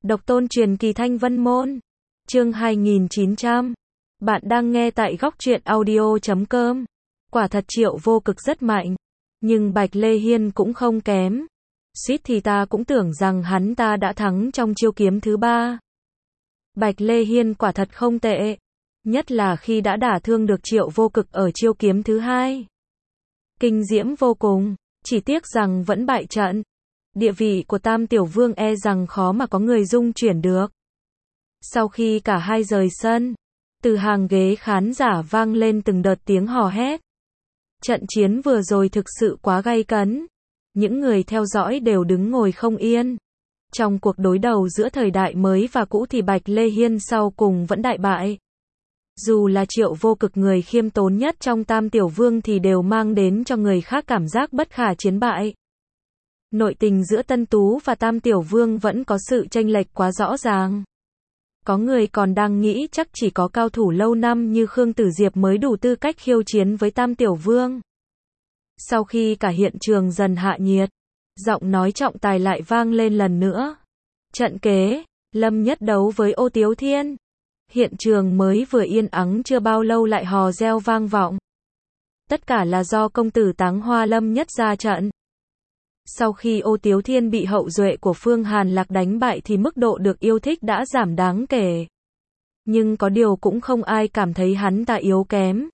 Độc tôn truyền kỳ Thanh Vân Môn. Chương 2900. Bạn đang nghe tại góc truyện audio.com. Quả thật Triệu Vô Cực rất mạnh, nhưng Bạch Lê Hiên cũng không kém. Suýt thì ta cũng tưởng rằng hắn ta đã thắng trong chiêu kiếm thứ 3. Bạch Lê Hiên quả thật không tệ, nhất là khi đã đả thương được Triệu Vô Cực ở chiêu kiếm thứ 2. Kinh diễm vô cùng, chỉ tiếc rằng vẫn bại trận. Địa vị của Tam Tiểu Vương e rằng khó mà có người dung chuyển được. Sau khi cả hai rời sân, từ hàng ghế khán giả vang lên từng đợt tiếng hò hét. Trận chiến vừa rồi thực sự quá gay cấn. Những người theo dõi đều đứng ngồi không yên. Trong cuộc đối đầu giữa thời đại mới và cũ thì Bạch Lê Hiên sau cùng vẫn đại bại. Dù là Triệu Vô Cực người khiêm tốn nhất trong Tam Tiểu Vương thì đều mang đến cho người khác cảm giác bất khả chiến bại. Nội tình giữa Tân Tú và Tam Tiểu Vương vẫn có sự chênh lệch quá rõ ràng. Có người còn đang nghĩ chắc chỉ có cao thủ lâu năm như Khương Tử Diệp mới đủ tư cách khiêu chiến với Tam Tiểu Vương. Sau khi cả hiện trường dần hạ nhiệt, giọng nói trọng tài lại vang lên lần nữa. Trận kế, Lâm Nhất đấu với Ô Tiếu Thiên. Hiện trường mới vừa yên ắng chưa bao lâu lại hò reo vang vọng. Tất cả là do công tử Táng Hoa Lâm Nhất ra trận. Sau khi Ô Tiếu Thiên bị hậu duệ của Phương Hàn Lạc đánh bại thì mức độ được yêu thích đã giảm đáng kể. Nhưng có điều cũng không ai cảm thấy hắn ta yếu kém.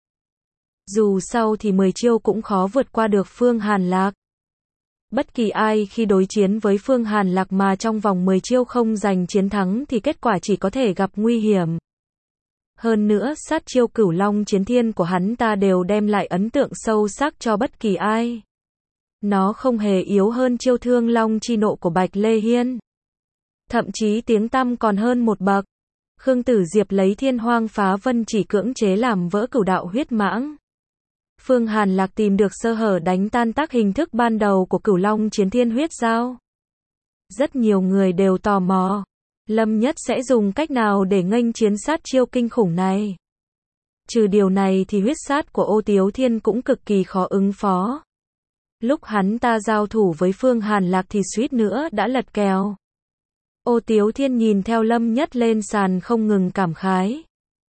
Dù sao thì 10 chiêu cũng khó vượt qua được Phương Hàn Lạc. Bất kỳ ai khi đối chiến với Phương Hàn Lạc mà trong vòng 10 chiêu không giành chiến thắng thì kết quả chỉ có thể gặp nguy hiểm. Hơn nữa sát chiêu Cửu Long Chiến Thiên của hắn ta đều đem lại ấn tượng sâu sắc cho bất kỳ ai. Nó không hề yếu hơn chiêu Thương Long Chi Nộ của Bạch Lê Hiên. Thậm chí tiếng tăm còn hơn một bậc. Khương Tử Diệp lấy Thiên Hoang Phá Vân chỉ cưỡng chế làm vỡ Cửu Đạo Huyết Mãng. Phương Hàn Lạc tìm được sơ hở đánh tan tác hình thức ban đầu của Cửu Long Chiến Thiên huyết giao. Rất nhiều người đều tò mò, Lâm Nhất sẽ dùng cách nào để nghênh chiến sát chiêu kinh khủng này. Trừ điều này thì huyết sát của Ô Tiếu Thiên cũng cực kỳ khó ứng phó. Lúc hắn ta giao thủ với Phương Hàn Lạc thì suýt nữa đã lật kèo. Ô Tiếu Thiên nhìn theo Lâm Nhất lên sàn không ngừng cảm khái.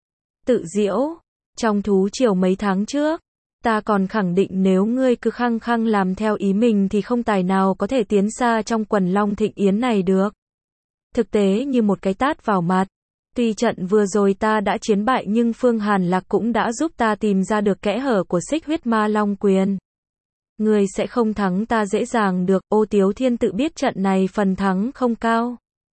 Tự diễu, trong thú triều mấy tháng trước, ta còn khẳng định nếu ngươi cứ khăng khăng làm theo ý mình thì không tài nào có thể tiến xa trong quần Long Thịnh Yến này được. Thực tế như một cái tát vào mặt. Tuy trận vừa rồi ta đã chiến bại nhưng Phương Hàn Lạc cũng đã giúp ta tìm ra được kẽ hở của Xích Huyết Ma Long Quyền. Ngươi sẽ không thắng ta dễ dàng được. Ô Tiếu Thiên tự biết trận này phần thắng không cao.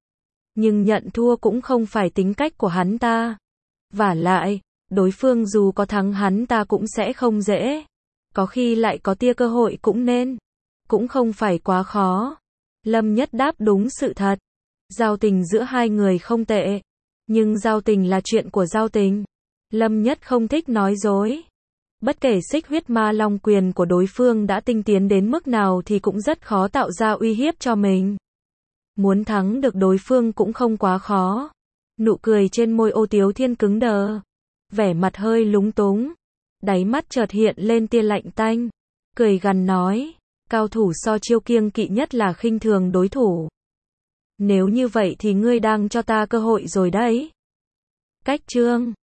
Nhưng nhận thua cũng không phải tính cách của hắn ta. Vả lại, đối phương dù có thắng hắn ta cũng sẽ không dễ. Có khi lại có tia cơ hội cũng nên. Cũng không phải quá khó. Lâm Nhất đáp đúng sự thật. Giao tình giữa hai người không tệ. Nhưng giao tình là chuyện của giao tình. Lâm Nhất không thích nói dối. Bất kể Xích Huyết Ma Long Quyền của đối phương đã tinh tiến đến mức nào thì cũng rất khó tạo ra uy hiếp cho mình. Muốn thắng được đối phương cũng không quá khó. Nụ cười trên môi Ô Tiếu Thiên cứng đờ. Vẻ mặt hơi lúng túng. Đáy mắt chợt hiện lên tia lạnh tanh. Cười gằn nói. Cao thủ so chiêu kiêng kỵ nhất là khinh thường đối thủ. Nếu như vậy thì ngươi đang cho ta cơ hội rồi đấy. Cách chương